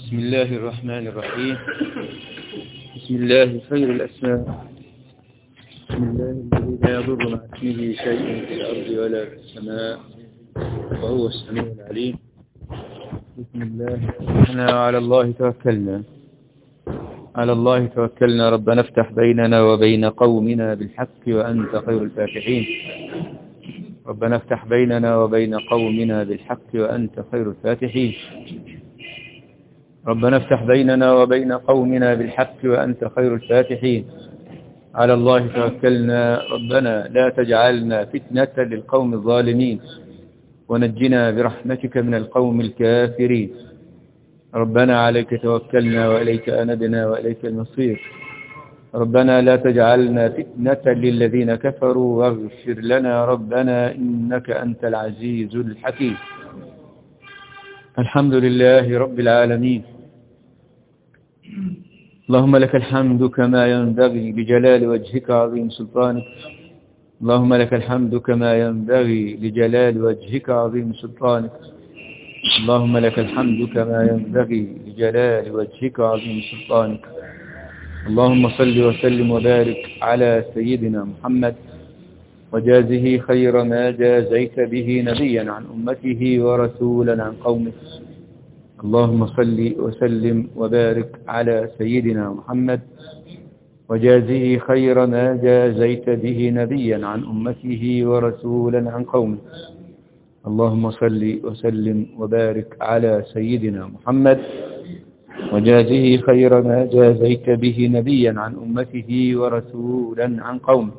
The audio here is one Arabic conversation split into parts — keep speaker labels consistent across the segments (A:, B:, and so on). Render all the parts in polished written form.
A: بسم الله الرحمن الرحيم. بسم الله خير الأسماء. بسم الله الذي لا يضر مع اسمه شيء في الأرض ولا في السماء وهو السميع العليم. بسم الله على الله توكلنا. على الله توكلنا. ربنا افتح بيننا وبين قومنا بالحق وأنت خير الفاتحين. ربنا افتح بيننا وبين قومنا بالحق وأنت خير الفاتحين. ربنا افتح بيننا وبين قومنا بالحق وأنت خير الفاتحين. على الله توكلنا. ربنا لا تجعلنا فتنة للقوم الظالمين ونجنا برحمتك من القوم الكافرين. ربنا عليك توكلنا وإليك أنبنا وإليك المصير. ربنا لا تجعلنا فتنة للذين كفروا واغفر لنا ربنا إنك أنت العزيز الحكيم. الحمد لله رب العالمين. اللهم لك الحمد كما ينبغي لجلال وجهك عظيم سلطانك. اللهم لك الحمد كما ينبغي لجلال وجهك عظيم سلطانك. اللهم لك الحمد كما ينبغي لجلال وجهك عظيم سلطانك. اللهم صل وسلم وبارك على سيدنا محمد وجازه خير ما جازيت به نبيا عن أمته ورسولا عن قومه. اللهم صل وسلم وبارك على سيدنا محمد وجازه خير ما جازيت به نبيا عن أمته ورسولا عن قومه. اللهم صل وسلم وبارك على سيدنا محمد وجازه خير ما جازيت به نبيا عن أمته ورسولا عن قومه.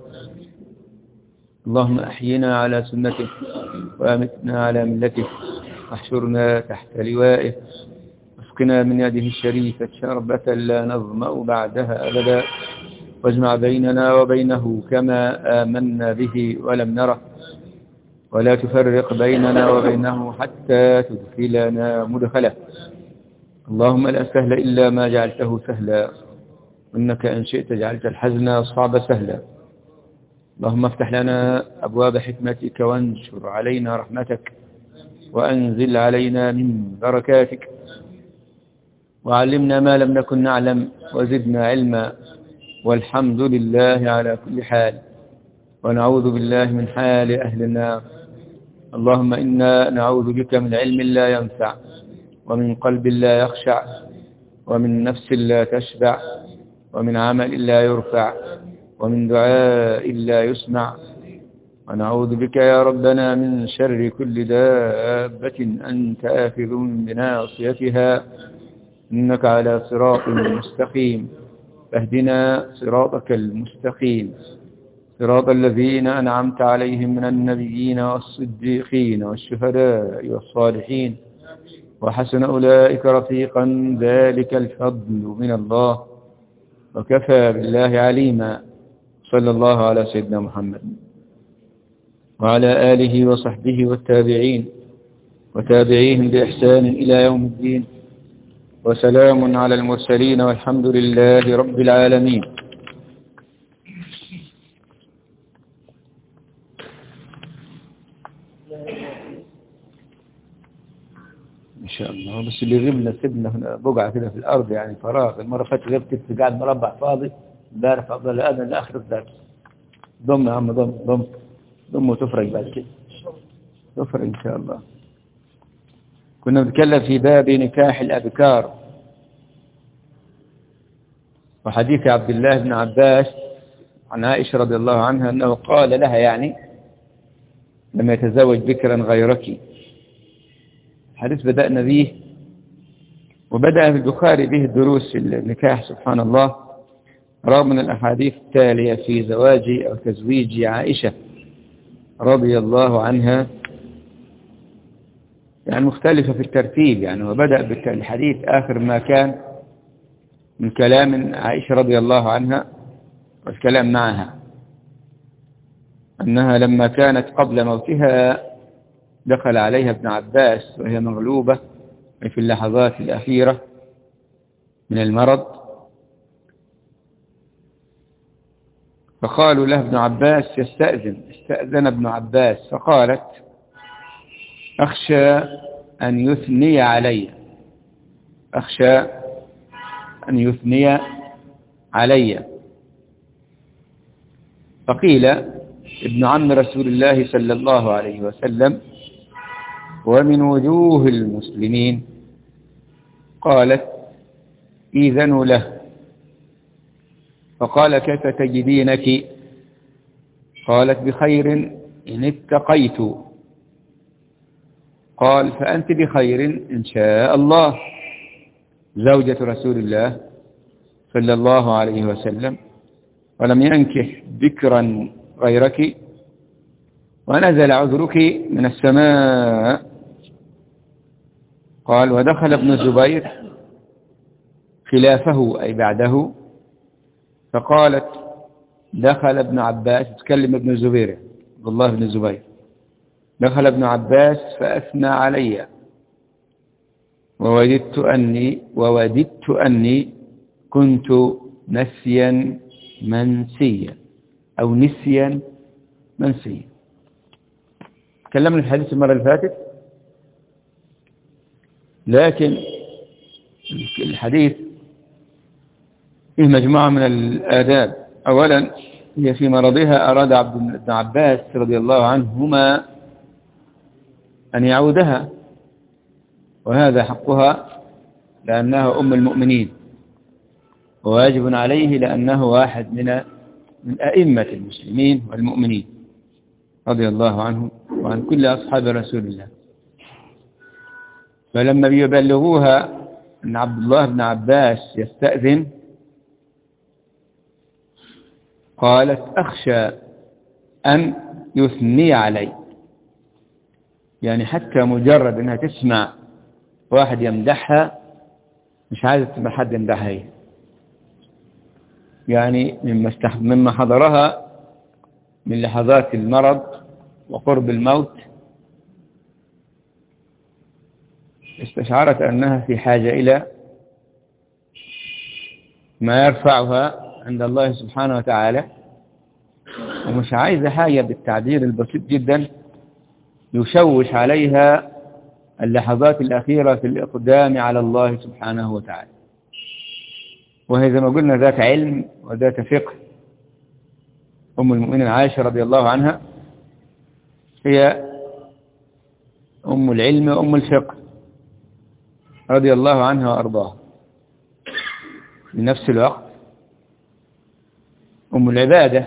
A: اللهم أحينا على سنته وأمتنا على ملته واحشرنا تحت لوائه واسقنا من يده الشريفة شربة لا نظمأ بعدها أبدا واجمع بيننا وبينه كما آمنا به ولم نره ولا تفرق بيننا وبينه حتى تدخلنا مدخله. اللهم لا سهل إلا ما جعلته سهلا وإنك إن شئت جعلت الحزن صعب سهلا. اللهم افتح لنا أبواب حكمتك وانشر علينا رحمتك وأنزل علينا من بركاتك وعلمنا ما لم نكن نعلم وزدنا علما والحمد لله على كل حال ونعوذ بالله من حال أهل النار. اللهم إنا نعوذ بك من علم لا ينفع ومن قلب لا يخشع ومن نفس لا تشبع ومن عمل لا يرفع ومن دعاء لا يسمع. ونعوذ بك يا ربنا من شر كل دابة أنت آخذ بناصيتها إنك على صراط مستقيم. فاهدنا صراطك المستقيم صراط الذين أنعمت عليهم من النبيين والصديقين والشهداء والصالحين وحسن أولئك رفيقا ذلك الفضل من الله وكفى بالله عليما. صلى الله على سيدنا محمد وعلى آله وصحبه والتابعين وتابعيهم بإحسان إلى يوم الدين وسلام على المرسلين والحمد لله رب العالمين. إن شاء الله. بس اللي غبنا سيبنا هنا بقعة كده في الأرض يعني فراغ. المرة فاتت غبت قاعد مربع فاضي امبارح أفضل أذن لآخر الدرس. ضم يا عم ضم وتفرج بعد كده تفرج إن شاء الله. كنا بنتكلم في باب نكاح الأبكار وحديث عبد الله بن عباس عن عائشة رضي الله عنها أنه قال لها يعني لما يتزوج بكرا غيرك. الحديث بدأنا به وبدأ في البخاري به الدروس في النكاح سبحان الله رغم من الأحاديث التالية في زواج أو تزويج عائشة رضي الله عنها يعني مختلفة في الترتيب يعني. وبدأ بالحديث آخر ما كان من كلام عائشة رضي الله عنها والكلام معها أنها لما كانت قبل موتها دخل عليها ابن عباس وهي مغلوبة في اللحظات الأخيرة من المرض فقالوا له ابن عباس استأذن ابن عباس فقالت أخشى أن يثني علي أخشى أن يثني علي. فقيل ابن عم رسول الله صلى الله عليه وسلم ومن وجوه المسلمين. قالت إذن له. فقال كيف تجدينك؟ قالت بخير إن اتقيت. قال فأنت بخير إن شاء الله. زوجة رسول الله صلى الله عليه وسلم ولم ينكح ذكرا غيرك ونزل عذرك من السماء. قال ودخل ابن الزبير خلافه أي بعده. فقالت دخل ابن عباس، تكلم ابن الزبير عبد الله بن الزبير، دخل ابن عباس فأثنى علي ووددت أني كنت نسيا منسيا أو نسيا منسيا. تكلمنا في الحديث المرة اللي فاتت، لكن الحديث فيه مجموعة من الآداب. أولا هي في مرضها أراد ابن عباس رضي الله عنهما أن يعودها، وهذا حقها لأنها أم المؤمنين، وواجب عليه لأنه واحد من أئمة المسلمين والمؤمنين رضي الله عنهم وعن كل أصحاب رسول الله. فلما بيبلغوها أن عبد الله بن عباس يستأذن قالت أخشى أن يثني علي، يعني حتى مجرد أنها تسمع واحد يمدحها مش عايزة تسمع حد يمدحها هي، يعني مما حضرها من لحظات المرض وقرب الموت استشعرت أنها في حاجة إلى ما يرفعها عند الله سبحانه وتعالى، ومش عايزة حاجة بالتعبير البسيط جدا يشوش عليها اللحظات الأخيرة في الإقدام على الله سبحانه وتعالى. وهي زي ما قلنا ذات علم وذات فقه. أم المؤمنين عائشة رضي الله عنها هي أم العلم وأم الفقه رضي الله عنها وأرضاها. في نفس الوقت أم العبادة،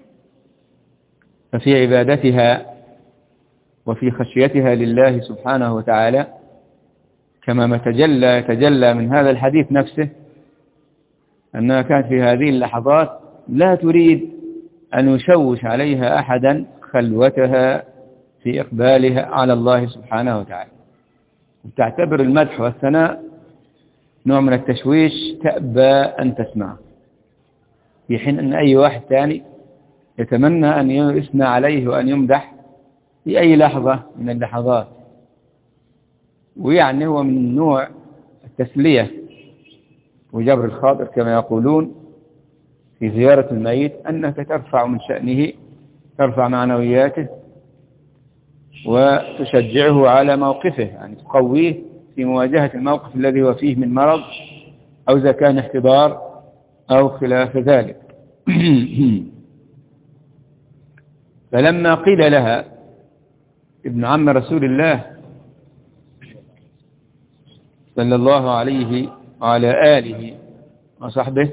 A: ففي عبادتها وفي خشيتها لله سبحانه وتعالى كما يتجلى من هذا الحديث نفسه أنها كانت في هذه اللحظات لا تريد أن يشوش عليها أحدا خلوتها في إقبالها على الله سبحانه وتعالى، وتعتبر المدح والثناء نوع من التشويش تأبى أن تسمعه، في حين أن أي واحد ثاني يتمنى أن يثنى عليه وأن يمدح في أي لحظة من اللحظات. ويعني هو من نوع التسلية وجبر الخاطر كما يقولون في زيارة الميت، أنك ترفع من شأنه، ترفع معنوياته وتشجعه على موقفه، يعني تقويه في مواجهة الموقف الذي هو فيه من مرض أو إذا كان احتضار أو خلاف ذلك. فلما قيل لها ابن عم رسول الله صلى الله عليه وعلى آله وصحبه،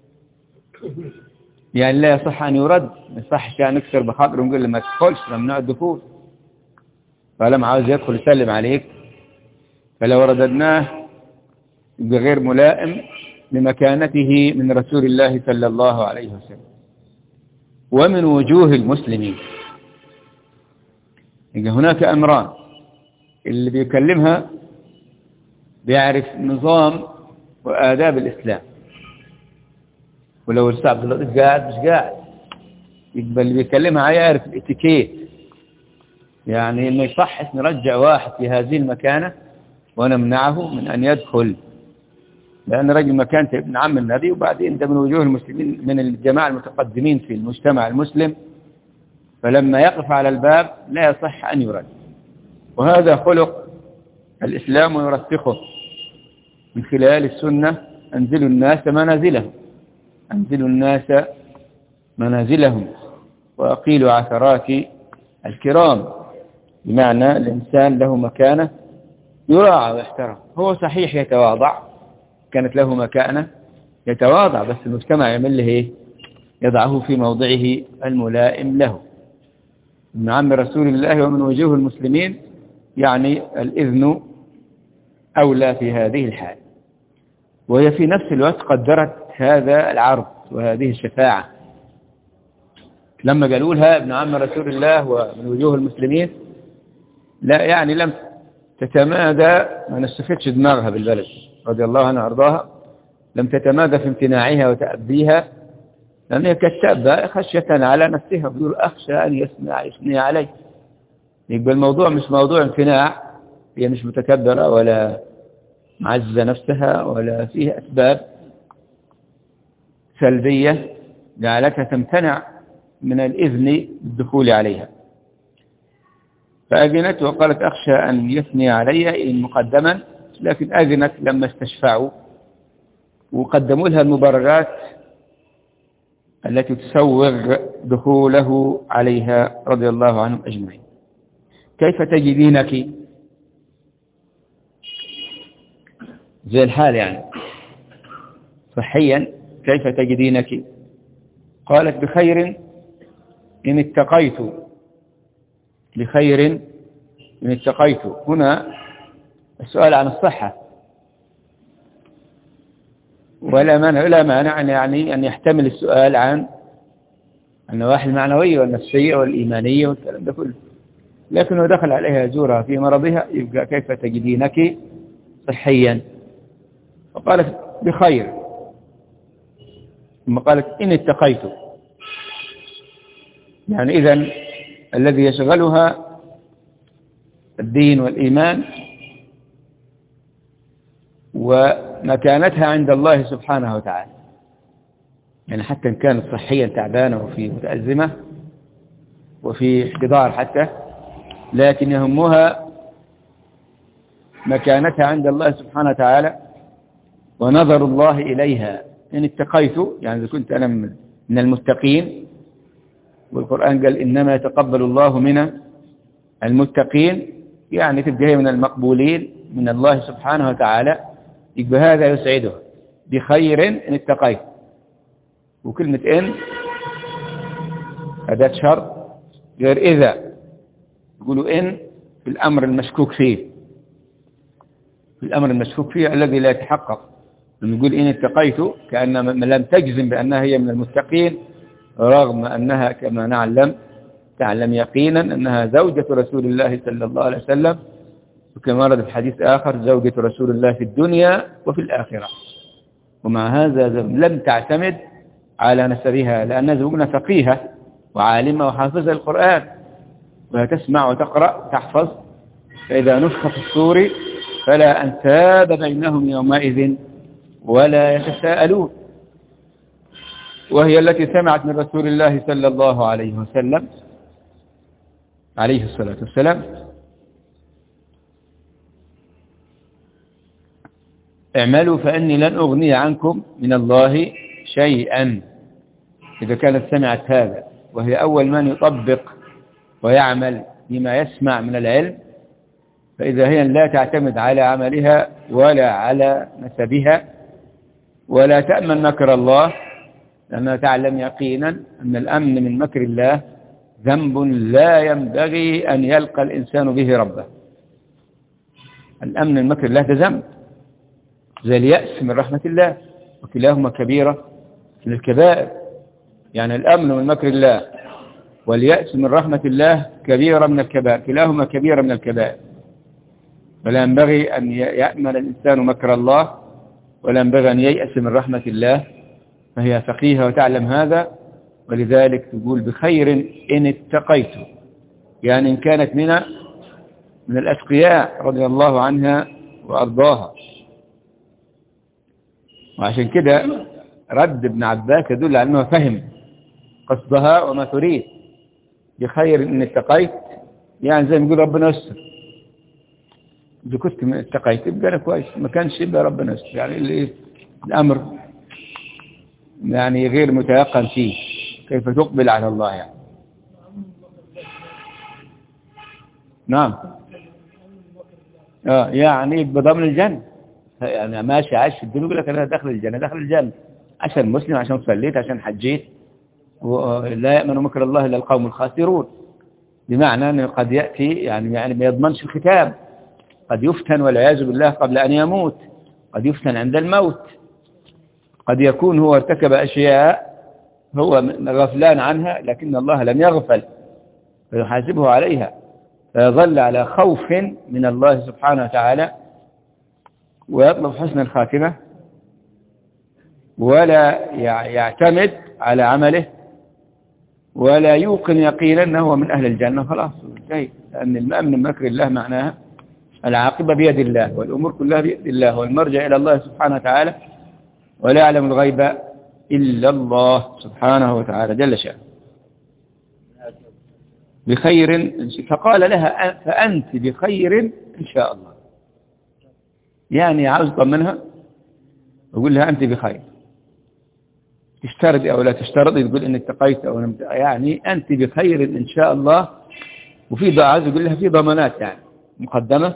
A: يعني لا يصح أن يرد، ما يصحش أن نكسر بخاطره ونقول له ما تدخلش، ممنوع الدخول، فلما عاوز يدخل يسلم عليك، فلو رددناه بغير ملائم لمكانته من رسول الله صلى الله عليه وسلم. ومن وجوه المسلمين، هناك أمران، اللي بيكلمها بيعرف نظام وآداب الإسلام، ولو السعب مش قاعد يقبل اللي بيكلمها يعرف الاتيكيت، يعني إنه يصحش نرجع واحد في هذه المكانة ونمنعه من أن يدخل، لأن رجل مكانته ابن عم النبي، وبعدين ده من وجوه المسلمين من الجماعة المتقدمين في المجتمع المسلم، فلما يقف على الباب لا يصح أن يرد، وهذا خلق الإسلام ويرسخه. من خلال السنة أنزلوا الناس منازلهم، أنزلوا الناس منازلهم وأقيلوا عثرات الكرام، بمعنى الإنسان له مكانة يراعى ويحترم. هو صحيح يتواضع، كانت له مكانة يتواضع، بس المجتمع يعمل له إيه؟ يضعه في موضعه الملائم له. ابن عم رسول الله ومن وجوه المسلمين، يعني الإذن أولى في هذه الحال. وهي في نفس الوقت قدرت هذا العرض وهذه الشفاعة. لما قالوا لها ابن عم رسول الله ومن وجوه المسلمين، لا يعني لم تتمادى، ما نستفتش دماغها بالبلد رضي الله عنها وارضاها، لم تتمادى في امتناعها وتأبيها، لأنها كتابة خشية على نفسها، بيقول أخشى أن يثني علي. يبقى الموضوع مش موضوع امتناع، هي مش متكبرة ولا معزة نفسها ولا فيه أسباب سلبية جعلتها تمتنع من الإذن بالدخول عليها. فأذنت وقالت أخشى أن يثني علي مقدما، لكن أذنت لما استشفعوا وقدموا لها المبررات التي تسوغ دخوله عليها رضي الله عنهم أجمعين. كيف تجدينك؟ زي الحال يعني صحيا، كيف تجدينك؟ قالت بخير إن اتقيت، بخير إن اتقيت. هنا السؤال عن الصحة، ولا مانع يعني أن يحتمل السؤال عن النواحي المعنوية والنفسية والإيمانية والكلام ده كله، لكنه دخل عليها يزورها في مرضها، يبقى كيف تجدينك صحيا؟ فقالت بخير، ثم قالت إن اتقيت، يعني إذن الذي يشغلها الدين والإيمان ومكانتها عند الله سبحانه وتعالى. يعني حتى إن كانت صحيا تعبانة وفي متأزمة وفي احتضار حتى، لكن يهمها مكانتها عند الله سبحانه وتعالى ونظر الله إليها. إن اتقيت يعني إذا كنت أنا من المتقين، والقرآن قال إنما يتقبل الله من المتقين، يعني تبقى هي من المقبولين من الله سبحانه وتعالى، يبقى هذا يسعده. بخير إن اتقيت، وكلمة إن أداة شرط غير إذا، يقولوا إن في الأمر المشكوك فيه، في الأمر المشكوك فيه الذي لا يتحقق. لما يقول إن اتقيت كأن لم تجزم بأنها هي من المتقين، رغم أنها كما تعلم يقينا أنها زوجة رسول الله صلى الله عليه وسلم، وكما ورد في حديث آخر زوجة رسول الله في الدنيا وفي الآخرة. ومع هذا لم تعتمد على نسبها، لأنها زوجنا فقيهة وعالمة وحافظة القرآن، وهي تسمع وتقرأ تحفظ. فإذا نفخ في الصور فلا أنساب بينهم يومئذ ولا يتساءلون، وهي التي سمعت من رسول الله صلى الله عليه وسلم عليه الصلاة والسلام: اعملوا فإني لن أغني عنكم من الله شيئا. إذا كانت سمعت هذا وهي أول من يطبق ويعمل بما يسمع من العلم، فإذا هي لا تعتمد على عملها ولا على نسبها ولا تأمن مكر الله، لأنها تعلم يقينا أن الأمن من مكر الله ذنب لا ينبغي أن يلقى الإنسان به ربه. الأمن من مكر الله ده ذنب، زي اليأس من رحمة الله، وكلاهما كبيرة من الكبائر. يعني الأمن من مكر الله واليأس من رحمة الله كبيرة من الكبائر، كلاهما كبيرة من الكبائر. فلا ينبغي أن يأمن الإنسان مكر الله، ولا ينبغي أن ييأس من رحمة الله. فهي فقيهة وتعلم هذا، ولذلك تقول بخير إن اتقيت، يعني إن كانت من الأتقياء رضي الله عنها وأرضاها. وعشان كده رد ابن عباس يدل على أنه فهم قصدها وما تريد. بخير إن اتقيت يعني زي ما يقول ربنا يستر، إذا كنت اتقيت يبقى أنا كويس، ما كانش يبقى ربنا يستر. يعني الأمر يعني غير متيقن فيه، كيف تقبل على الله يعني. نعم. يعني بضمن الجنة، يعني ماشي عايش في الدنيا يقول لك أنا داخل الجنة، داخل الجنة عشان مسلم، عشان صليت، عشان حجيت. ولا يأمن مكر الله إلا القوم الخاسرون، بمعنى أنه قد يأتي يعني ما يضمنش الختام، قد يفتن والعياذ بالله قبل أن يموت، قد يفتن عند الموت، قد يكون هو ارتكب أشياء هو غفلان عنها لكن الله لم يغفل فيحاسبه عليها، فيظل على خوف من الله سبحانه وتعالى ويطلب حسن الخاتمة، ولا يعتمد على عمله، ولا يوقن يقينا أنه هو من أهل الجنة. خلاص انتهي، لأن المأمن من مكر الله معناها العاقبة بيد الله، والأمور كلها بيد الله، والمرجع إلى الله سبحانه وتعالى، ولا يعلم الغيب إلا الله سبحانه وتعالى جل شأنه. بخير، فقال لها فأنت بخير إن شاء الله، يعني عاوز طمنها ويقول لها أنت بخير، تشترط أو لا تشترط، تقول إن اتقيت أو لم، يعني أنت بخير إن شاء الله. وفي عاوز يقول لها في ضمانات يعني مقدمة،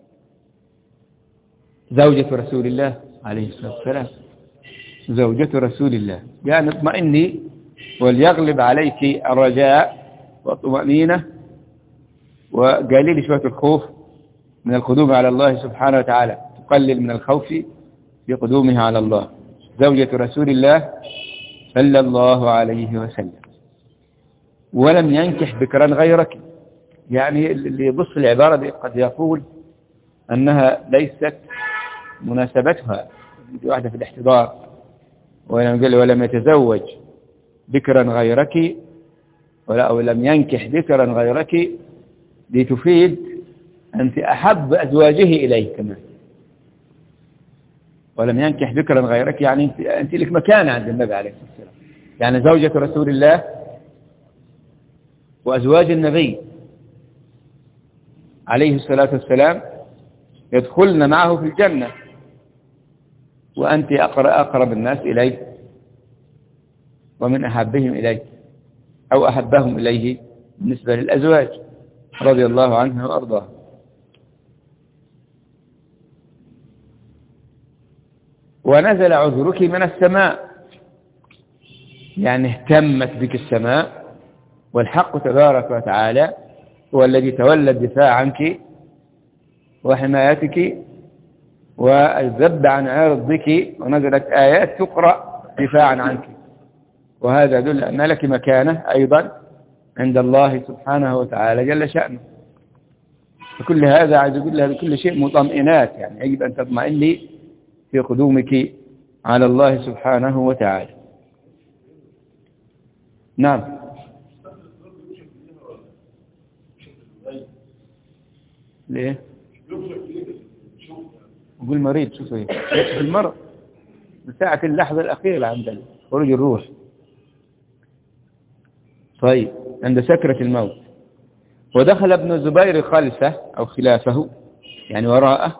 A: زوجة رسول الله عليه الصلاة والسلام، زوجة رسول الله، يعني اطمئني وليغلب عليك الرجاء والطمأنينة، وقليل شوية الخوف من القدوم على الله سبحانه وتعالى، تقلل من الخوف في قدومها على الله. زوجة رسول الله صلى الله عليه وسلم، ولم ينكح بكرا غيرك. يعني اللي يبص العبارة دي قد يقول أنها ليست مناسبتها واحدة في الاحتضار، ولم يتزوج بكرا غيرك، أو لم ينكح بكرا غيرك، لتفيد أنت أحب أزواجه إليه كمان. ولم ينكح بكرا غيرك يعني أنت لك مكانة عند النبي عليه الصلاة والسلام، يعني زوجة رسول الله وأزواج النبي عليه الصلاة والسلام يدخلن معه في الجنة، وأنت أقرب الناس إليه ومن أحبهم إليه أو أحبهم إليه بالنسبة للأزواج رضي الله عنه وأرضاه. ونزل عذرك من السماء، يعني اهتمت بك السماء، والحق تبارك وتعالى هو الذي تولى الدفاع عنك وحمايتك والذب عن عرضك، ونزلت آيات تقرأ دفاعا عنك، وهذا يدل أن لك مكانة أيضا عند الله سبحانه وتعالى جل شأنه. فكل هذا عايز يقول لها بكل شيء مطمئنات، يعني يجب أن تطمئني في قدومك على الله سبحانه وتعالى. نعم. ليه؟ يقول مريض، شوف ايه يكشف المرض بساعة اللحظة الأخيرة عند خروج الروح. طيب، عند سكرة الموت. ودخل ابن الزبير خلفه أو خلافه يعني وراءه،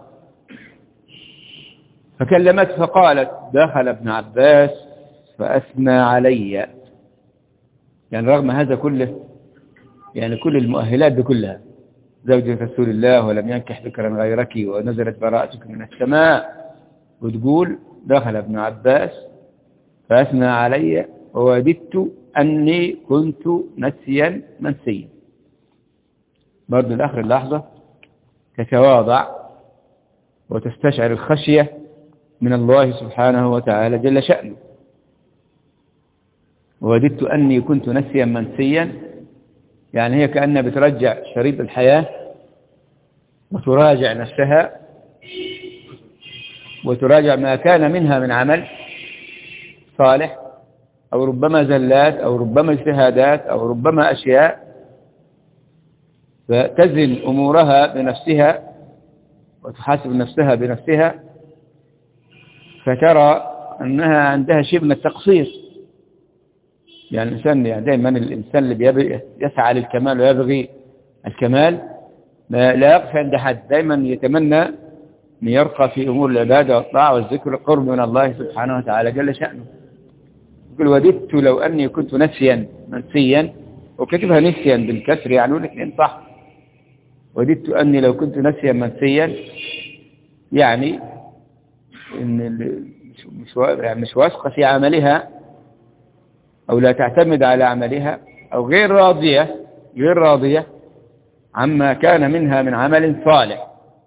A: فكلمت فقالت دخل ابن عباس فأثنى علي، يعني رغم هذا كله، يعني كل المؤهلات دي كلها، زوجة رسول الله ولم ينكح بكرا غيرك ونزلت براءتك من السماء، وتقول دخل ابن عباس فأثنى علي ووددت أني كنت نسيا منسيا. برضو لآخر اللحظة تتواضع وتستشعر الخشية من الله سبحانه وتعالى جل شأنه. ووددت أني كنت نسيا منسيا، يعني هي كأنها بترجع شريط الحياة وتراجع نفسها وتراجع ما كان منها من عمل صالح، أو ربما زلات أو ربما اجتهادات أو ربما أشياء، فتزن أمورها بنفسها وتحاسب نفسها بنفسها، فترى أنها عندها شيء من التقصير. يعني الإنسان، يعني دائما الإنسان اللي يسعى للكمال ويبغي الكمال لا يقف عند حد، دائما يتمنى أن يرقى في أمور العبادة والطاعة والذكر القرب من الله سبحانه وتعالى جل شأنه. يقول وددت لو أني كنت نسيا منسيا، وكتبها نسيا بالكسر يعني الاثنين صح. وددت أني لو كنت نسيا منسيا، يعني إن مش واثقة في عملها، أو لا تعتمد على عملها، أو غير راضية عما كان منها من عمل صالح.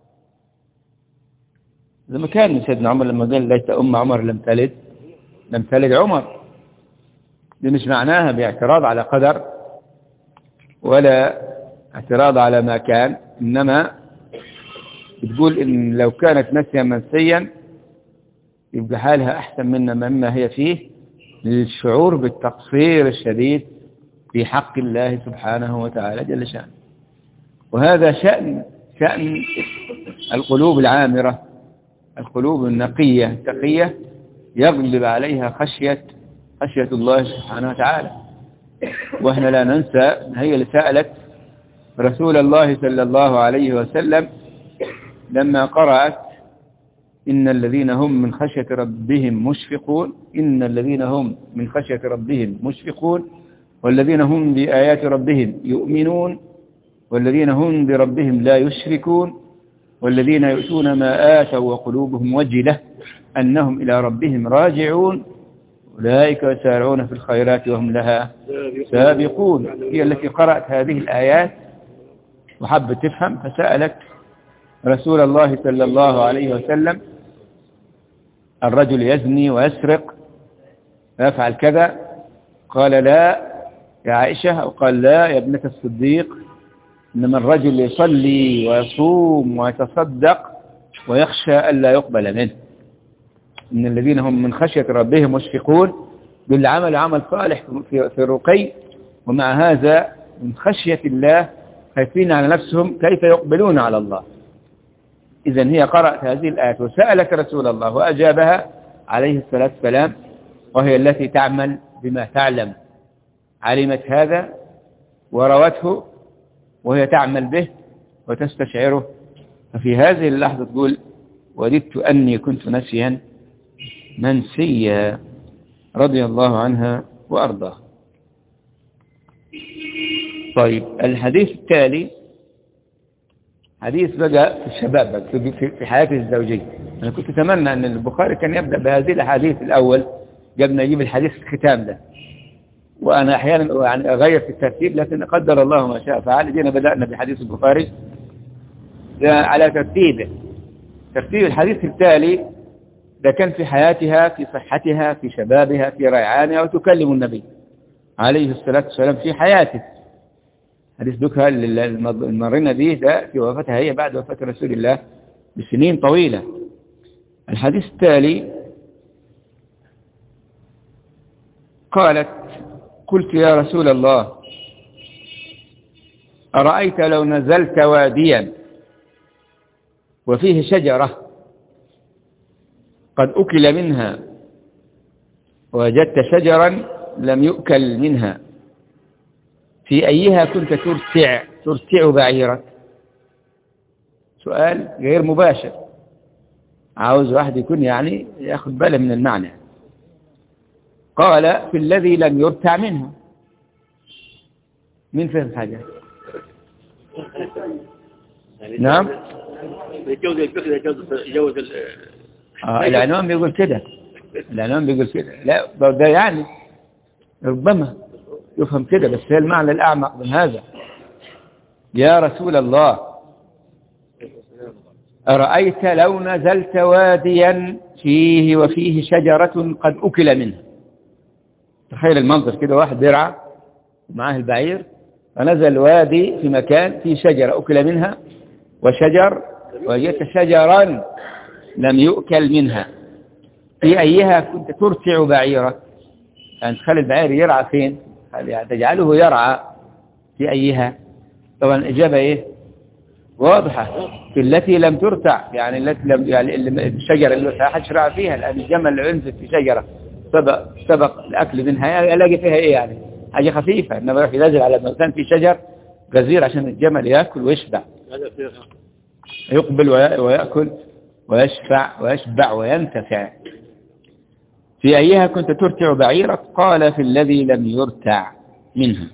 A: زي ما كان سيدنا عمر لما قال ليت أم عمر لم تلد عمر. دي مش معناها باعتراض على قدر ولا اعتراض على ما كان، إنما بتقول إن لو كانت نسيا منسيا يبقى حالها أحسن مما هي فيه، للشعور بالتقصير الشديد في حق الله سبحانه وتعالى جل شأنه. وهذا شأن القلوب العامرة، القلوب النقية التقية، يغلب عليها خشية الله سبحانه وتعالى. وإحنا لا ننسى هي اللي سألت رسول الله صلى الله عليه وسلم لما قرأت إن الذين هم من خشية ربهم مشفقون والذين هم بآيات ربهم يؤمنون والذين هم بربهم لا يشركون والذين يؤتون ما آتوا وقلوبهم وجلة أنهم إلى ربهم راجعون أولئك يسارعون في الخيرات وهم لها سابقون. هي التي قرأت هذه الآيات وحبت تفهم، فسألت رسول الله صلى الله عليه وسلم الرجل يزني ويسرق ويفعل كذا؟ قال لا يا عائشة، أو قال لا يا ابنة الصديق، إنما الرجل يصلي ويصوم ويتصدق ويخشى ألا يقبل منه. إن الذين هم من خشية ربهم مشفقون، بالعمل عمل صالح في الرقي، ومع هذا من خشية الله خايفين على نفسهم كيف يقبلون على الله. إذن هي قرأت هذه الآيات وسألت رسول الله وأجابها عليه الصلاة والسلام، وهي التي تعمل بما تعلم، علمت هذا وروته وهي تعمل به وتستشعره. ففي هذه اللحظة تقول وددت أني كنت نسيا منسيا، رضي الله عنها وأرضاها. طيب الحديث التالي حديث بقى في الشباب، في حياته الزوجية. أنا كنت أتمنى أن البخاري كان يبدأ بهذه الحديث الأول قبل ما يجيب الحديث الختام ده، وأنا أحيانا يعني أغير في الترتيب، لكن قدر الله ما شاء فعل. جينا بدأنا بحديث البخاري على ترتيب الحديث التالي ده كان في حياتها، في صحتها، في شبابها، في ريعانها، وتكلم النبي عليه الصلاة والسلام في حياته. حديث ذكر المرنا به ده في وفاتها هي بعد وفاة رسول الله بسنين طويلة. الحديث التالي قالت قلت يا رسول الله أرأيت لو نزلت واديا وفيه شجرة قد أكل منها ووجدت شجرا لم يؤكل منها، في أيها كنت ترتع بعيرك؟ سؤال غير مباشر، عاوز واحد يكون يعني ياخذ باله من المعنى. قال في الذي لم يرتع منه. مين فهم حاجة؟ نعم، العنوان بيقول كده، لا ده يعني ربما يفهم كده، بس هي المعنى الأعمق من هذا. يا رسول الله أرأيت لو نزلت واديا وفيه شجرة قد أكل منها. تخيل المنظر كده، واحد يرعى معاه البعير فنزل وادي في مكان فيه شجرة أكل منها، وجدت شجرا لم يؤكل منها، في أيها كنت ترتع بعيرك؟ يعني تخلي البعير يرعى فين؟ يعني تجعله يرعى في أيها؟ طبعا الإجابة إيه؟ واضحة، في التي لم ترتع، يعني التي لم، يعني الشجرة اللي ما حدش رعى فيها، لأن الجمل اللي ينزل في شجرة سبق الأكل منها، يلاقي فيها إيه؟ يعني حاجة خفيفة، إنما يروح ينزل على مكان في شجر غزير عشان الجمل يأكل ويشبع. يقبل ويأكل ويشبع وينتفع. في أيها كنت ترتع بعيرك؟ قال في الذي لم يرتع منها.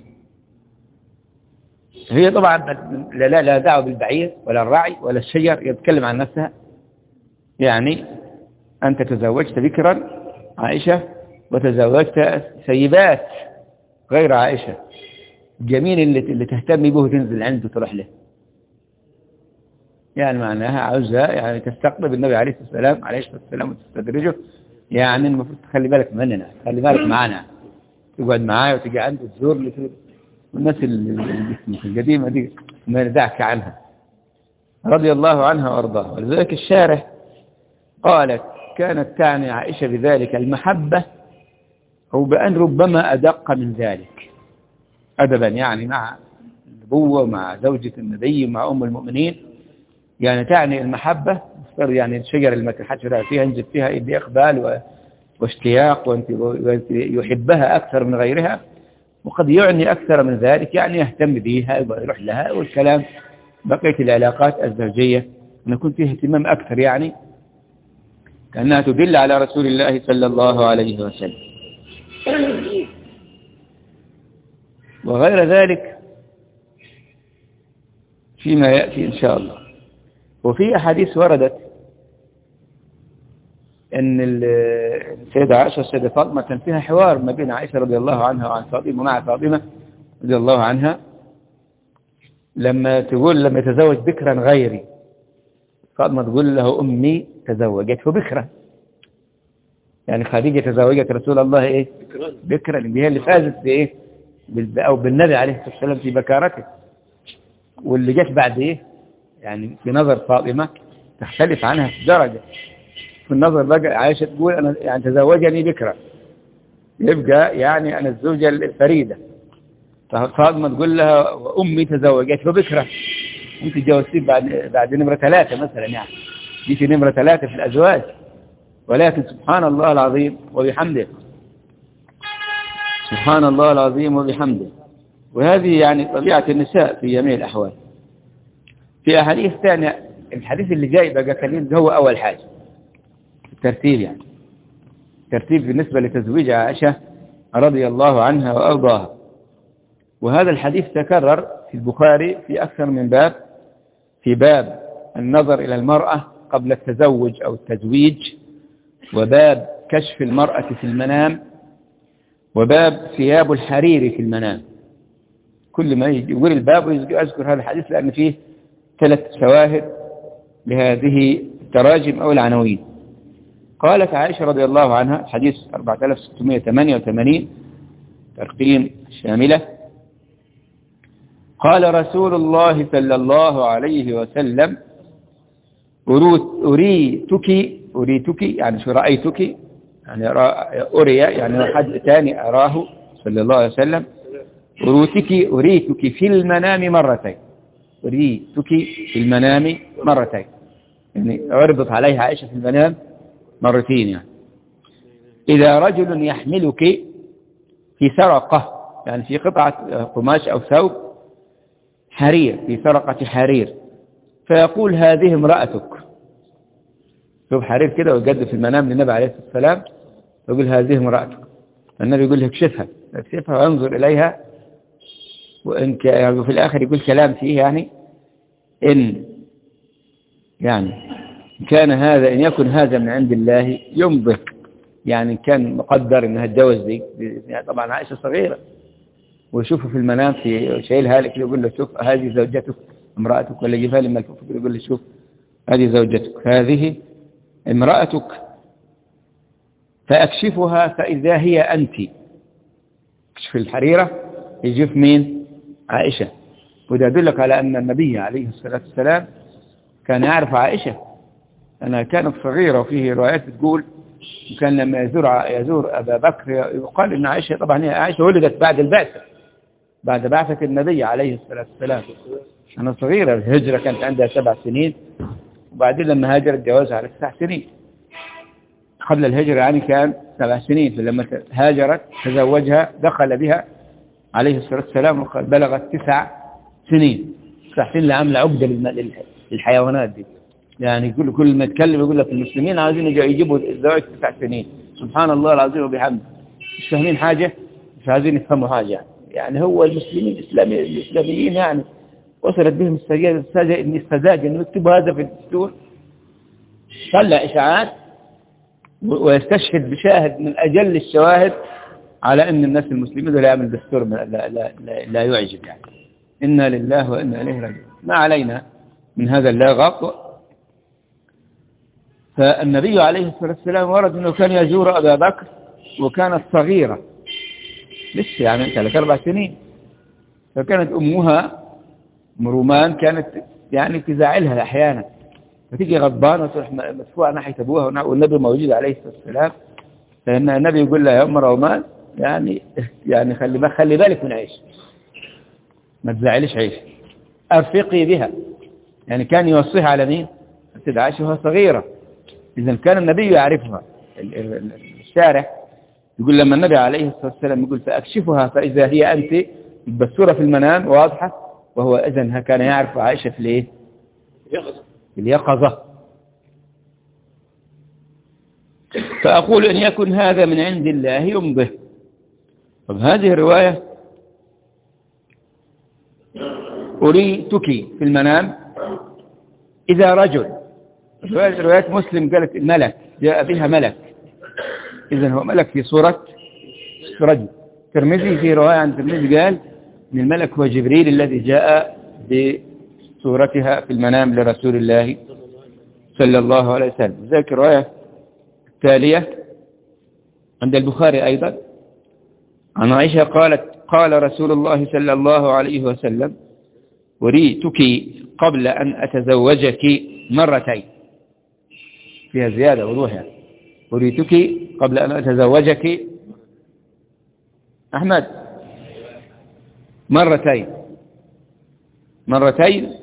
A: هي طبعا لا دعوة بالبعير ولا الرعي ولا الشجر، يتكلم عن نفسها. يعني أنت تزوجت بكرا عائشة وتزوجت سيبات غير عائشة، الجميل اللي تهتم به وتنزل عنده تروح له، يعني معناها عاوزها يعني تستقطب النبي عليه الصلاة والسلام وتستدرجه. يعني المفروض تخلي بالك مننا، خلي بالك معنا، تقعد معايا وتجي عنده تزور لي، والناس القديمة دي ما ندعك عنها رضي الله عنها وارضاها. ولذلك الشارح قالت كانت تعني عائشة بذلك المحبة، أو بأن ربما أدق من ذلك أدبا، يعني مع النبوة مع زوجة النبي مع أم المؤمنين، يعني تعني المحبة. يعني الشجر اللي ما تحدش فيها ينزل فيها إدي إقبال واشتياق، وانت يحبها أكثر من غيرها. وقد يعني أكثر من ذلك، يعني يهتم بها ويروح لها والكلام. بقية العلاقات الزوجية أن يكون فيها اهتمام أكثر، يعني كأنها تدل على رسول الله صلى الله عليه وسلم وغير ذلك فيما يأتي إن شاء الله. وفي أحاديث وردت أن السيدة عائشة والسيدة فاطمة كان فيها حوار ما بين عائشة رضي الله عنها وعن فاطمة ومع فاطمة رضي الله عنها، لما يتزوج بكرا غيري، فاطمة تقول له أمي تزوجته بكرا، يعني خديجة تزوجت رسول الله إيه؟ بكرا، اللي هي اللي فازت بإيه؟ أو بالنبي عليه الصلاة والسلام في بكارته. واللي جت بعد إيه؟ يعني في نظر فاطمة تختلف عنها في درجة. في النظر بقى عائشة تقول أنا يعني تزوجني بكرا، يبقى يعني أنا الزوجة الفريدة. فاطمة تقول لها وأمي تزوجته بكرا، أنت تجوزتيه بعد نمرة 3 مثلا، يعني دي نمرة 3 في الأزواج. ولكن سبحان الله العظيم وبحمده، سبحان الله العظيم وبحمده. وهذه يعني طبيعة النساء في جميع الأحوال. في أحاديث ثانية، الحديث اللي جاي بقى كليل هو أول حاجة الترتيب، يعني ترتيب بالنسبة لتزويج عائشة رضي الله عنها وأرضاها. وهذا الحديث تكرر في البخاري في أكثر من باب، في باب النظر إلى المرأة قبل التزوج أو التزويج، وباب كشف المرأة في المنام، وباب ثياب الحرير في المنام. كل ما يقول الباب ويذكر هذا الحديث لأن فيه 3 شواهد لهذه التراجم أو العناوين. قالت عائشة رضي الله عنها، حديث 4688 ترقيم شاملة، قال رسول الله صلى الله عليه وسلم أريتك يعني شو رأيتك، يعني أري يعني حد ثاني أراه صلى الله عليه وسلم، أريتك في المنام مرتين، أريتك في المنام مرتين، يعني عرضت عليها عائشة في المنام مرتين. يعني إذا رجل يحملك في سرقة، يعني في قطعة قماش أو ثوب حرير، في سرقة حرير، فيقول هذه امرأتك، ثوب حرير كده ويقدم في المنام للنبي عليه الصلاة والسلام، يقول هذه امرأتك، النبي يقول له اكشفها وينظر إليها، وإن يعني في الآخر يقول كلام فيه يعني إن يعني كان هذا، إن يكن هذا من عند الله يمضي، يعني كان مقدر إنها تجوز دي، يعني طبعا عائشة صغيرة، ويشوفه في المنام في شايلها لك يقول له شوف هذه زوجتك امرأتك، ولا يجيبها لي ملفوفة يقول له شوف هذه زوجتك، هذه امرأتك، فأكشفها فإذا هي أنت. كشف الحريرة يجيب مين؟ عائشة. وده يدلك على أن النبي عليه الصلاة والسلام كان يعرف عائشة أنها كانت صغيرة، وفيه روايات بتقول وكان لما يزور أبا بكر يقال إن عائشة، طبعا هي عائشة ولدت بعد البعثة، بعد بعثة النبي عليه الصلاة والسلام، أنا صغيرة، الهجرة كانت عندها 7 سنين، وبعدين لما هاجرت جوازها على 9 سنين، قبل الهجرة يعني كان 7 سنين، فلما هاجرت تزوجها دخل بها عليه الصلاة والسلام وقد بلغت 9 سنين. ساعتين اللي عاملة عقدة للحيوانات دي. يعني كل ما يتكلم يقول لك المسلمين عايزين يجيبوا الزواج 9 سنين. سبحان الله العظيم وبحمده، مش فاهمين حاجة، مش عايزين يفهموا حاجة. يعني هو المسلمين الإسلاميين يعني وصلت بهم السذاجة إنه يكتبوا هذا في الدستور، طلع إشاعات ويستشهد بشاهد من أجل الشواهد على أن الناس المسلمين لا يعمل دستور لا يعجب. يعني إنا لله وإنا إليه راجعون. ما علينا من هذا اللاغط. فالنبي عليه الصلاة والسلام ورد أنه كان يزور أبا بكر وكانت صغيرة لسه، يعني 3-4 سنين. فكانت أمها مرومان كانت يعني تزعلها أحيانا، فتيجي غضبانة وتروح مدفوعة ناحية أبوها، والنبي موجود عليه الصلاة والسلام. فإن النبي يقول لها يا أم رومان يعني خلي بالك من عيش، ما تزعليش عيش، أرفقي بها. يعني كان يوصيها على مين؟ السيدة عائشة وهي صغيرة. إذا كان النبي يعرفها. الشارح يقول لما النبي عليه الصلاة والسلام يقول فأكشفها فإذا هي أنت، بالصورة في المنام واضحة، وهو إذن كان يعرف عائشة في الإيه؟ في اليقظة. فأقول إن يكن هذا من عند الله يمضه. طب هذه الرواية أريتك في المنام إذا رجل، رواية مسلم قالت الملك جاء بها ملك، إذن هو ملك في صورة رجل. ترمذي في رواية عن ترمذي قال إن الملك هو جبريل الذي جاء بصورتها في المنام لرسول الله صلى الله عليه وسلم. ذلك الرواية التالية عند البخاري أيضا عن عائشة قالت قال رسول الله صلى الله عليه وسلم أريتك قبل أن أتزوجك مرتين، فيها زيادة وضوح. يعني أريتك قبل أن أتزوجك أحمد مرتين،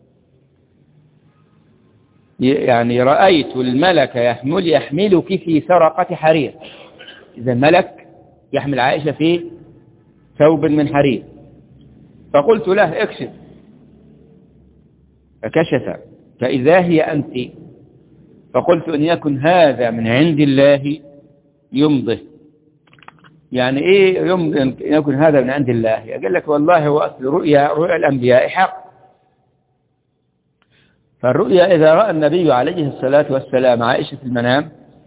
A: يعني رأيت الملك يحملك في سرقة حرير. إذا الملك يحمل عائشة في ثوب من حرير. فقلت له اكشف، فكشف فإذا هي أنت. فقلت إن يكن هذا من عند الله يمضه. يعني إيه يمضي إن يكن هذا من عند الله؟ قال لك والله هو أصل رؤيا الأنبياء حق. فالرؤيا إذا رأى النبي عليه الصلاة والسلام عائشة في المنام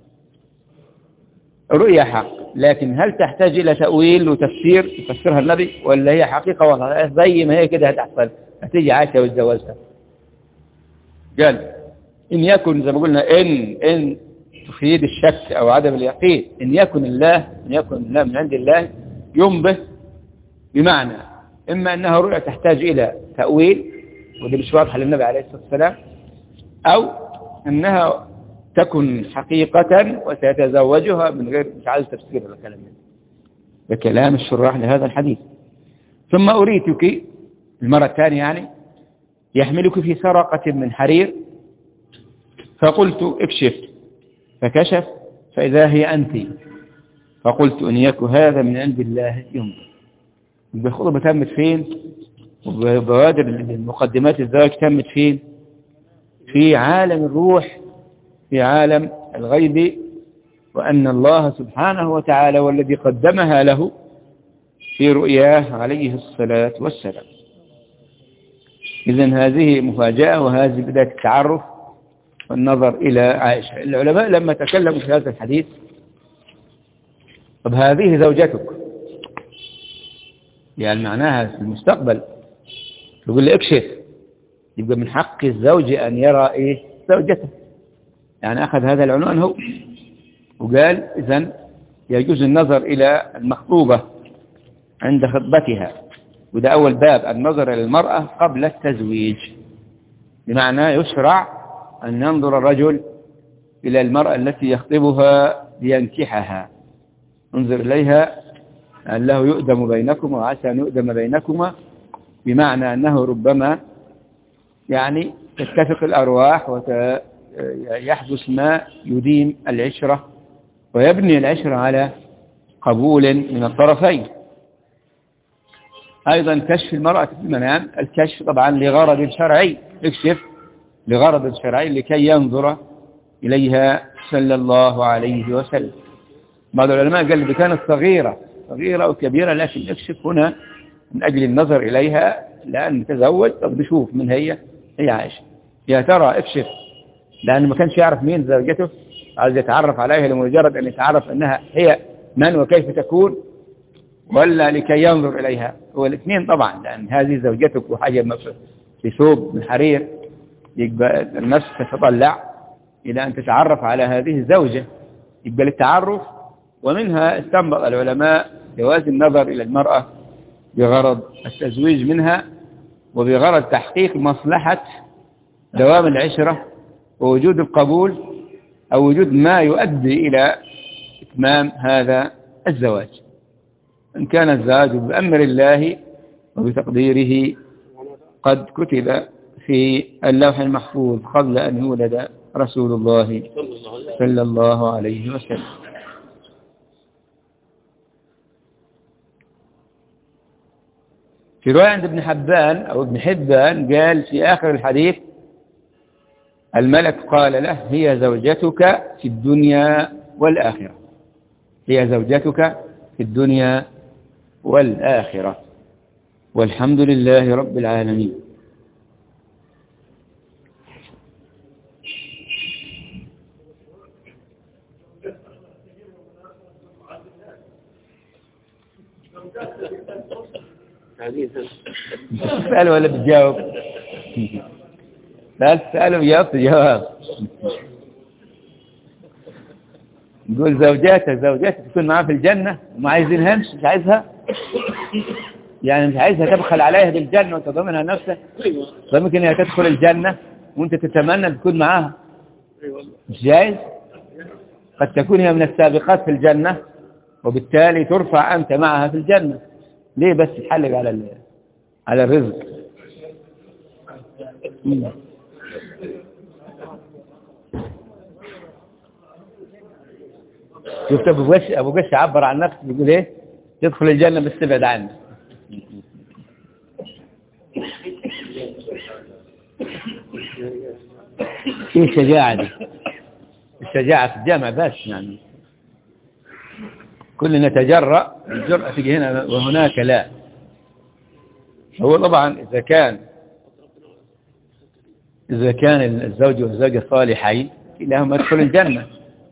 A: رؤيا حق، لكن هل تحتاج إلى تأويل وتفسير يفسرها النبي، ولا هي حقيقة والله زي ما هي كده هتحصل، هتيجي عائشة وتزوجها؟ قال إن يكن زي ما قلنا إن تفيد الشك أو عدم اليقين، إن يكن الله من عند الله ينبه، بمعنى إما أنها رؤيا تحتاج إلى تأويل ودي مش واضحة للنبي عليه الصلاة والسلام، أو أنها تكن حقيقة وسيتزوجها من غير مش عايز تفسير ولا كلام منه. ده كلام الشراح لهذا الحديث. ثم أريتك المرة الثانية يعني يحملك في سرقة من حرير. فقلت اكشف، فكشف فإذا هي أنت. فقلت إن يكن هذا من عند الله يمضي. الخطبة تمت فين؟ وبوادر المقدمات الزواج تمت فين؟ في عالم الروح، في عالم الغيب، وأن الله سبحانه وتعالى والذي قدمها له في رؤياه عليه الصلاة والسلام. إذن هذه مفاجأة، وهذه بداية التعرف والنظر إلى عائشة. العلماء لما تكلموا في هذا الحديث طب هذه زوجتك، يعني معناها في المستقبل يقول لي اكشف، يبقى من حق الزوج أن يرى إيه زوجته. يعني أخذ هذا العنوان هو وقال إذن يجوز النظر إلى المخطوبة عند خطبتها، وده أول باب، النظر إلى المرأة قبل التزويج. بمعنى يشرع أن ينظر الرجل إلى المرأة التي يخطبها لينكحها، انظر إليها أن له يؤدم بينكما وعسى أن يؤدم بينكما، بمعنى أنه ربما يعني تتفق الأرواح ويحدث ما يديم العشرة ويبني العشرة على قبول من الطرفين. أيضا كشف المرأة في المنام، الكشف طبعا لغرض شرعي، اكشف لغرض شرعي لكي ينظر إليها صلى الله عليه وسلم. بعض العلماء قال إذا كانت صغيرة أو كبيرة، لكن اكشف هنا من أجل النظر إليها، لأن تزوج طب نشوف من هي عائشة، يا ترى اكشف، لأنه ما كانش يعرف مين زوجته، عايز يتعرف عليها لمجرد أن يتعرف أنها هي من وكيف تكون، ولا لكي ينظر إليها؟ هو الاثنين طبعا، لأن هذه زوجتك وحاجة في ثوب من حرير، يبقى النفس تتطلع إلى أن تتعرف على هذه الزوجة، يبقى للتعرف. ومنها استنبط العلماء جواز النظر إلى المرأة بغرض التزويج منها، وبغرض تحقيق مصلحة دوام العشرة ووجود القبول أو وجود ما يؤدي إلى إتمام هذا الزواج. إن كان الزواج بأمر الله وبتقديره قد كتب في اللوح المحفوظ قبل أن يولد رسول الله صلى الله عليه وسلم. في رواية عند ابن حبان أو ابن حبان قال في آخر الحديث الملك قال له هي زوجتك في الدنيا والآخرة، هي زوجتك في الدنيا والآخرة، والحمد لله رب العالمين. تسأل ولا بتجاوب؟ لا تسأل وجاوبت جواب. نقول زوجاته تكون معاه في الجنة وما عايزينهاش، مش عايزها يعني، مش عايزها تبخل عليها بالجنة وانت ضامنها نفسك. ممكن هي تدخل الجنة وانت تتمنى تكون معاها، مش جايز. قد تكون هي من السابقات في الجنة وبالتالي ترفع أنت معها في الجنة. ليه بس تحلق على الرزق؟ شفت أبو قش عبر عن نفسه بيقول ايه؟ تدخل الجنة بس تبعد عنه. ايه الشجاعة دي؟ الشجاعة في الجامع بس يعني، كلنا نتجرأ، الجرأة تجي هنا وهناك لا. هو طبعا إذا كان الزوج والزوجة صالحين لهم يدخل الجنة،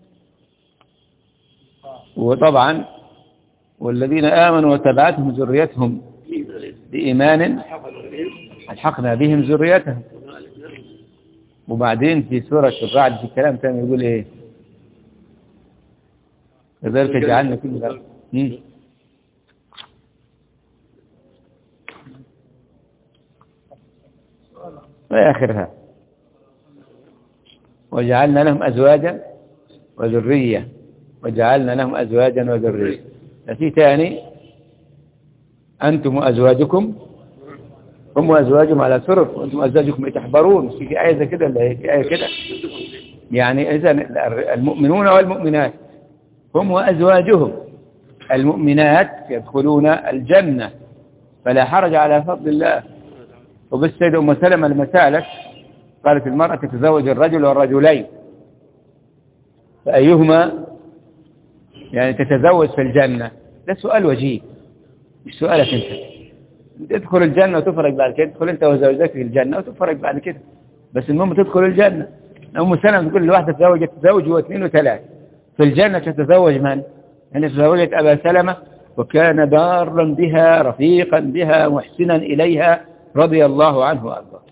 A: وطبعا والذين آمنوا وتبعتهم ذريتهم بإيمان ألحقنا بهم ذريتهم. وبعدين في سورة الرعد في كلام ثاني يقول ايه؟ كذلك جعلنا كل ذلك وآخرها وجعلنا لهم أزواجا وذرية، وجعلنا لهم أزواجا وذرية. في ثاني أنتم وأزواجكم هم وأزواجهم على سرر وأنتم وأزواجكم تحبرون. في آية كده ولا آية كده يعني؟ إذن المؤمنون والمؤمنات هم وأزواجهم المؤمنات يدخلون الجنة فلا حرج على فضل الله. وبالسيدة أم سلمة لما سألت قالت المرأة تتزوج الرجل والرجلين فأيهما يعني تتزوج في الجنة؟ ده سؤال وجيه، مش سؤالك انت تدخل الجنة وتفرج بعد كده، تدخل انت وزوجتك في الجنة وتفرج بعد كده، بس المهم تدخل الجنة. أم سلمة تقول لواحدة تتزوج واثنين وثلاث في الجنة، تتزوج من؟ يعني تزوجت أبا سلمة وكان بارا بها رفيقا بها محسنا إليها رضي الله عنه وأرضاه،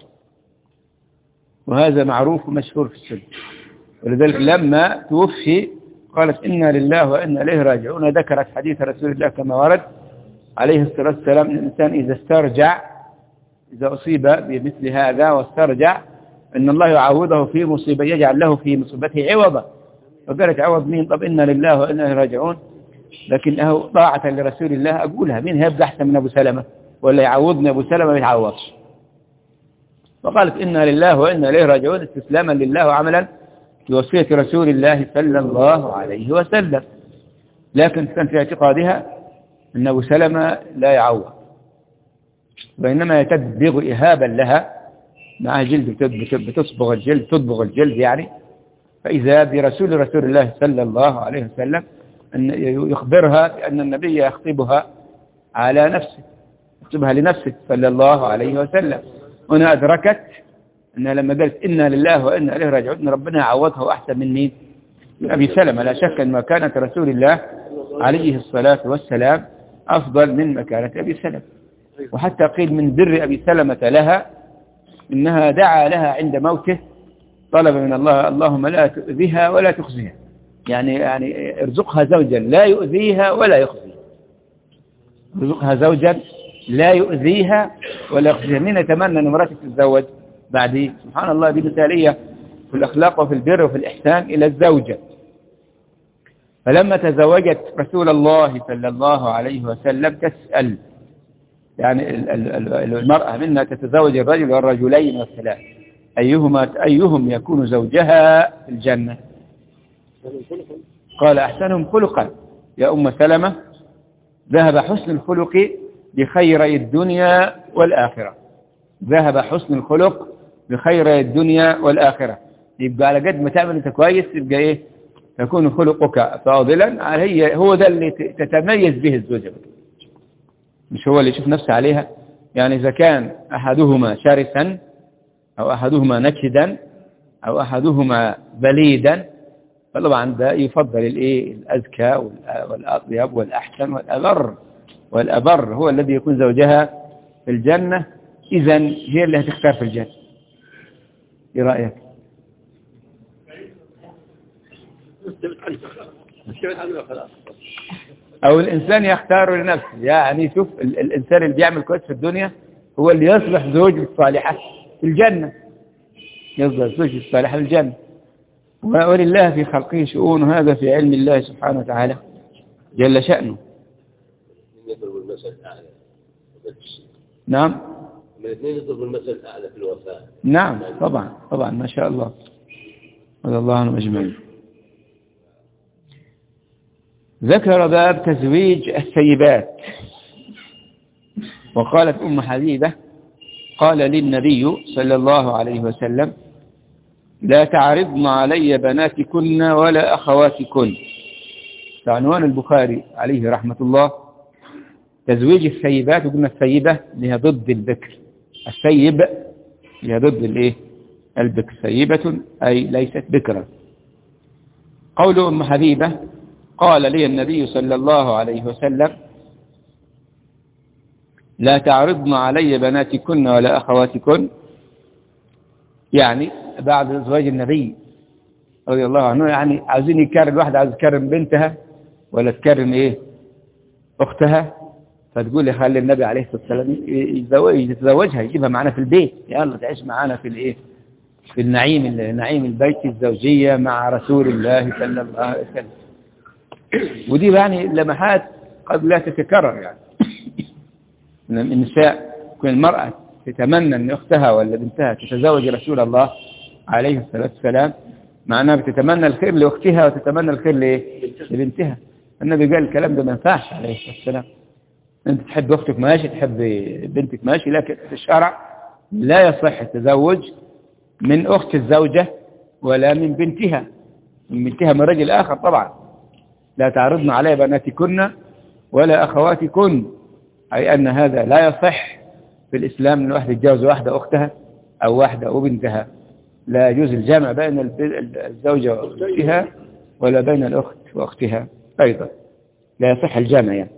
A: وهذا معروف ومشهور في السنة. ولذلك لما توفي قالت إنا لله وإنا إليه راجعون، ذكرت حديث رسول الله كما ورد عليه الصلاة والسلام أن الإنسان إذا استرجع، إذا أصيب بمثل هذا واسترجع، أن الله يعوضه في مصيبة، يجعل له في مصيبته عوضا. فقالت عوض مين؟ طب إنا لله وإنا إليه راجعون، لكنه طاعة لرسول الله أقولها، مين هيبقى أحسن من أبو سلمة ولا يعوضني أبو سلمة؟ ما يتعوضش. فقالت إنا لله وإنا إليه راجعون استسلاما لله وعملا في وصية رسول الله صلى الله عليه وسلم. لكن كان في اعتقادها أن أبو سلمة لا يعوض، وإنما تدبغ إهابا لها مع جلد، بتصبغ الجلد، تدبغ الجلد يعني. فإذا برسول الله صلى الله عليه وسلم أن يخبرها بأن النبي يخطبها على نفسه، يخطبها لنفسه صلى الله عليه وسلم. هنا أدركت أنها لما قالت إنا لله وإنا إليه راجعون ربنا عوضها أحسن من مين؟ من أبي سلمة. لا شك أن مكانة رسول الله عليه الصلاة والسلام أفضل من مكانة أبي سلمة. وحتى قيل من بر أبي سلمة لها إنها دعا لها عند موته، طلب من الله اللهم لا تؤذيها ولا تخزيها، يعني ارزقها زوجا لا يؤذيها ولا يخزيها، ارزقها زوجا لا يؤذيها ولا يخزيها. مين يتمنى أن امرأته تتزوج بعد؟ سبحان الله، دي مثالية في الأخلاق وفي البر وفي الإحسان إلى الزوجة. فلما تزوجت رسول الله صلى الله عليه وسلم تسأل، يعني المرأة منها تتزوج الرجل والرجلين والثلاث، أيهم يكون زوجها في الجنة؟ قال أحسنهم خلقا. يا أم سلمة ذهب حسن الخلق بخيري الدنيا والآخرة، ذهب حسن الخلق بخيري الدنيا والآخرة. يبقى على قد ما تعمل أنت كويس يبقى إيه؟ تكون خلقك فاضلا. هو ده اللي تتميز به الزوجة، مش هو اللي يشوف نفسه عليها. يعني إذا كان أحدهما شرسا أو أحدهما نكدا أو أحدهما بليدا، فطبعا ده يفضل الأذكى والأطيب والأحسن والأبر هو الذي يكون زوجها في الجنة. إذن هي اللي هتختار في الجنة. إيه رأيك؟ أو الإنسان يختار لنفسه. يعني شوف الإنسان اللي بيعمل كويس في الدنيا هو اللي يصبح زوج الصالحة في الجنة، يصبح زوج الصالحة في الجنة. ولله في خلقه شؤون، وهذا في علم الله سبحانه وتعالى جل شأنه. نعم،
B: من الاثنين يضرب المثل الأعلى في الوفاء.
A: نعم طبعا ما شاء الله، رضي الله عنهم أجمعين. ذكر باب تزويج الثيبات. وقالت أم حبيبة قال للنبي صلى الله عليه وسلم لا تعرضن علي بناتكن ولا أخواتكن. عنوان البخاري عليه رحمة الله تزويج الثيبات. وقلنا الثيبة اللي هي ضد البكر، الثيب اللي هي ضد البكر، ثيبة أي ليست بكرا. قول أم حبيبة قال لي النبي صلى الله عليه وسلم لا تعرضن علي بناتكن ولا أخواتكن، يعني بعد زواج النبي رضي الله عنه، يعني عاوزين يكرم، واحد عاوز يكرم بنتها ولا تكرم أختها، فتقول لي خلي النبي عليه الصلاة والسلام يتزوجها، يجيبها معنا في البيت، يلا تعيش معنا في النعيم البيت الزوجية مع رسول الله صلى الله عليه وسلم. ودي يعني لمحات قد لا تتكرر. يعني من النساء كل المرأة تتمنى أن أختها ولا بنتها تتزوج رسول الله عليه الصلاة والسلام، معناها بتتمنى الخير لأختها وتتمنى الخير لبنتها. النبي قال الكلام ده ما ينفعش عليه الصلاة والسلام. أنت تحب أختك ماشي، تحب بنتك ماشي، لكن في الشرع لا يصح التزوج من أخت الزوجة ولا من بنتها، من رجل آخر. طبعا لا تعرضن علي بناتكن ولا أخواتكن، أي أن هذا لا يصح في الإسلام أن واحدة تتجوز واحدة أختها أو واحدة وبنتها. لا يجوز الجمع بين الزوجة وأختها ولا بين الأخت وأختها أيضا، لا يصح الجمع يعني.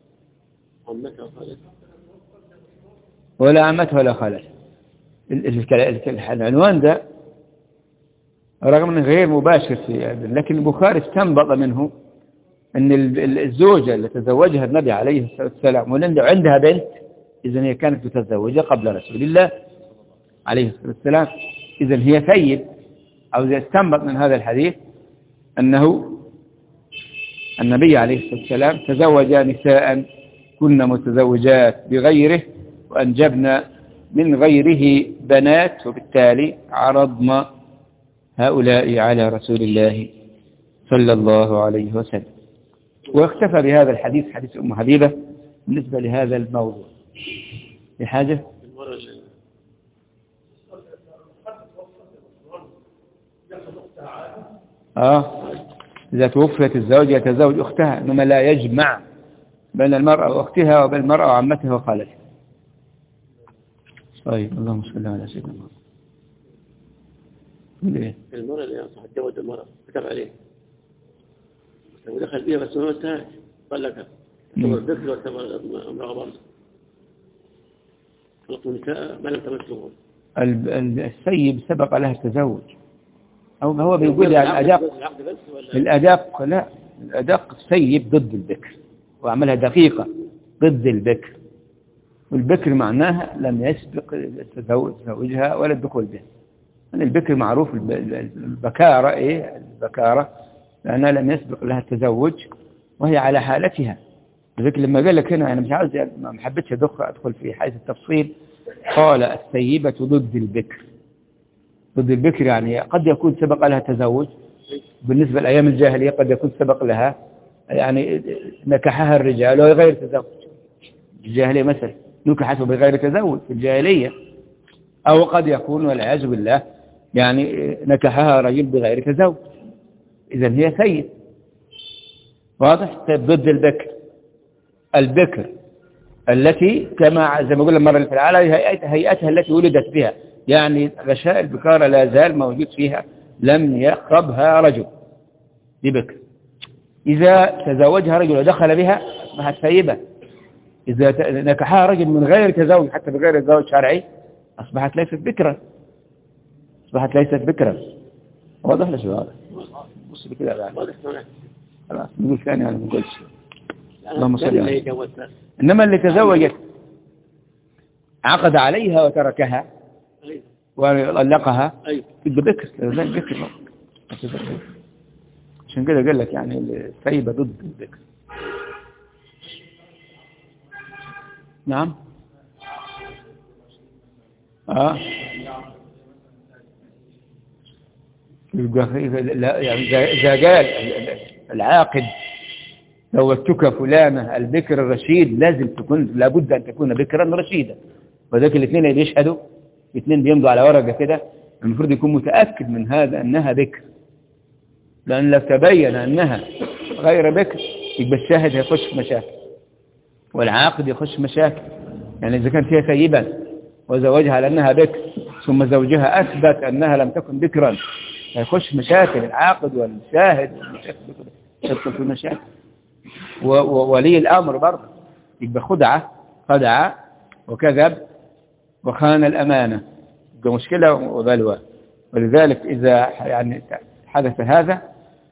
A: ولا عمتها ولا خالتها. العنوان ده رغم أنه غير مباشر لكن البخاري استنبط منه أن الزوجة اللي تزوجها النبي عليه الصلاة والسلام وعندها بنت، إذن هي كانت متزوجة قبل رسول الله عليه الصلاة والسلام، إذن هي ثيب. أو يستنبط من هذا الحديث أنه النبي عليه الصلاة والسلام تزوج نساء كن متزوجات بغيره وأنجبن من غيره بنات، وبالتالي عرضنا هؤلاء على رسول الله صلى الله عليه وسلم. واختفى بهذا الحديث حديث أم حبيبة بالنسبة لهذا الموضوع. في حاجة؟ إذا توفيت الزوج يتزوج أختها، إنما لا يجمع بين المرأة وأختها وبين المرأة وعمتها وخالتها. طيب اللهم صل على سيدنا محمد.
B: المرأة اللي أصبح تزوج المرأة كتب عليه ودخل فيها بس ما انتهاش طلقها تعتبر ذكر وتعتبر امرأة برضه. طلق النساء ما لم تمسهم.
A: السيب سبق له التزوج أو هو بيقول يعني الأدق لا، الأدق السيب ضد البكر وعملها دقيقة ضد البكر، والبكر معناها لم يسبق زوجها ولا الدخول بها. يعني البكر معروف البكارة البكارة لأنها لم يسبق لها التزوج وهي على حالتها. لذلك لما قال لك هنا أنا مش عاوز ما حبيتش أدخل في حيث التفصيل، قال السيبة ضد البكر. ضد البكر يعني قد يكون سبق لها تزوج، بالنسبة لأيام الجاهلية قد يكون سبق لها يعني نكحها الرجال وغير تزوج. الجاهلية مثلا نكحته بغير تزوج في الجاهلية، أو قد يكون والعياذ بالله يعني نكحها رجل بغير تزوج، إذا هي سيد. واضح؟ ضد البكر. البكر التي كما زي ما قلنا المرة اللي في العالم هيئتها التي ولدت بها، يعني غشاء البكارة لا زال موجود فيها، لم يقربها رجل، دي بكر. إذا تزوجها رجل ودخل بها أصبحت سيبة. إذا نكحها رجل من غير تزوج حتى بغير تزوج شرعي أصبحت ليست بكرا، أصبحت ليست بكرا. واضح لشو هذا؟ بص بكذا يعني. خلاص نقول ثاني أنا ما نقولش. اللهم صل على. إنما اللي تزوجت عقد عليها وتركها وطلقها تبقى بكر، زي البكر. عشان كده قال لك يعني السيبة ضد البكر. نعم. يعني إذا قال العاقد زوجتك فلانة البكر الرشيد لازم تكون لابد أن تكون بكرا رشيدا، وذلك الاثنين اللي يشهدوا الاثنين بيمضوا على ورقة كده المفروض يكون متأكد من هذا أنها بكر، لأن لو تبين أنها غير بكر يبقى الشاهد يخش في مشاكل والعاقد يخش في مشاكل. يعني إذا كانت هي سيبا وزوجها على أنها بكر ثم زوجها أثبت أنها لم تكن بكرا يخش مشاكل العاقد والشاهد يدخل في مشاكل. وولي الأمر برضه يبقى خدع وكذب وخان الأمانة، يبقى مشكلة وبلوى. ولذلك إذا يعني حدث هذا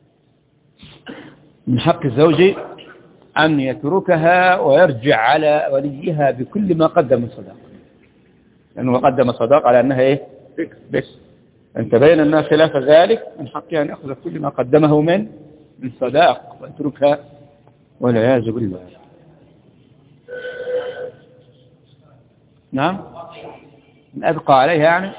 A: من حق الزوج أن يتركها ويرجع على وليها بكل ما قدم الصداق، لأنه قدم الصداق على أنها بس أن تبين أنها خلاف ذلك من حقها أن يأخذ كل ما قدمه من صداق ويتركها والعياذ بالله. نعم نبقى عليها يعني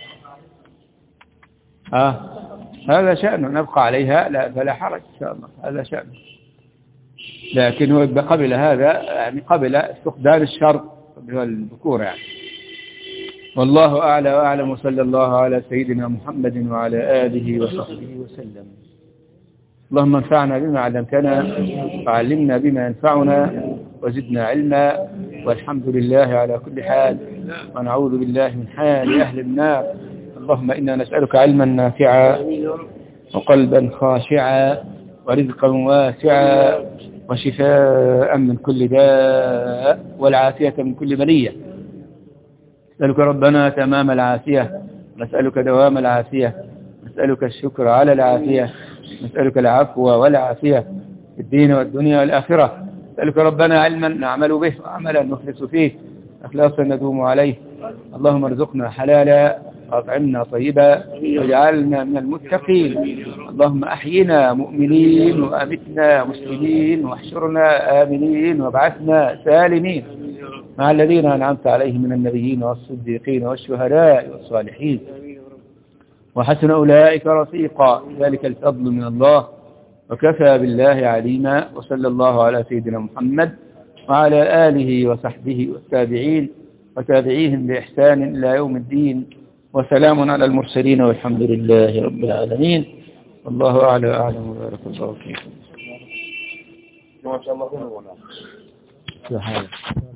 A: هذا شأنه، نبقى عليها لا فلا حرج إن شاء الله، هذا شأنه. لكن هو قبل هذا يعني قبل استخدام الشرط اللي هو الذكور يعني. والله أعلى وأعلم، وصلى الله على سيدنا محمد وعلى آله وصحبه وسلم. اللهم انفعنا بما علمتنا وعلمنا بما ينفعنا وزدنا علما، والحمد لله على كل حال، ونعوذ بالله من حال أهل النار. اللهم إنا نسألك علما نافعا وقلبا خاشعا ورزقا واسعا وشفاء من كل داء والعافية من كل بلية. نسألك ربنا تمام العافية، نسألك دوام العافية، نسألك الشكر على العافية، نسألك العفو والعافية في الدين والدنيا والآخرة. نسألك ربنا علما نعمل به وعملا نخلص فيه أخلاصا ندوم عليه. اللهم ارزقنا حلالا وأطعمنا طيبا واجعلنا من المتقين. اللهم أحينا مؤمنين وأمتنا مسلمين واحشرنا آمنين وابعثنا سالمين مع الذين أنعمت عليهم من النبيين والصديقين والشهداء والصالحين وحسن أولئك رفيقا، ذلك الفضل من الله وكفى بالله عليما. وصلى الله على سيدنا محمد وعلى آله وصحبه والتابعين وتابعيهم بإحسان إلى يوم الدين، وسلام على المرسلين والحمد لله رب العالمين. الله أعلى وأعلم وبارك الله فيكم.
B: ما شاء الله.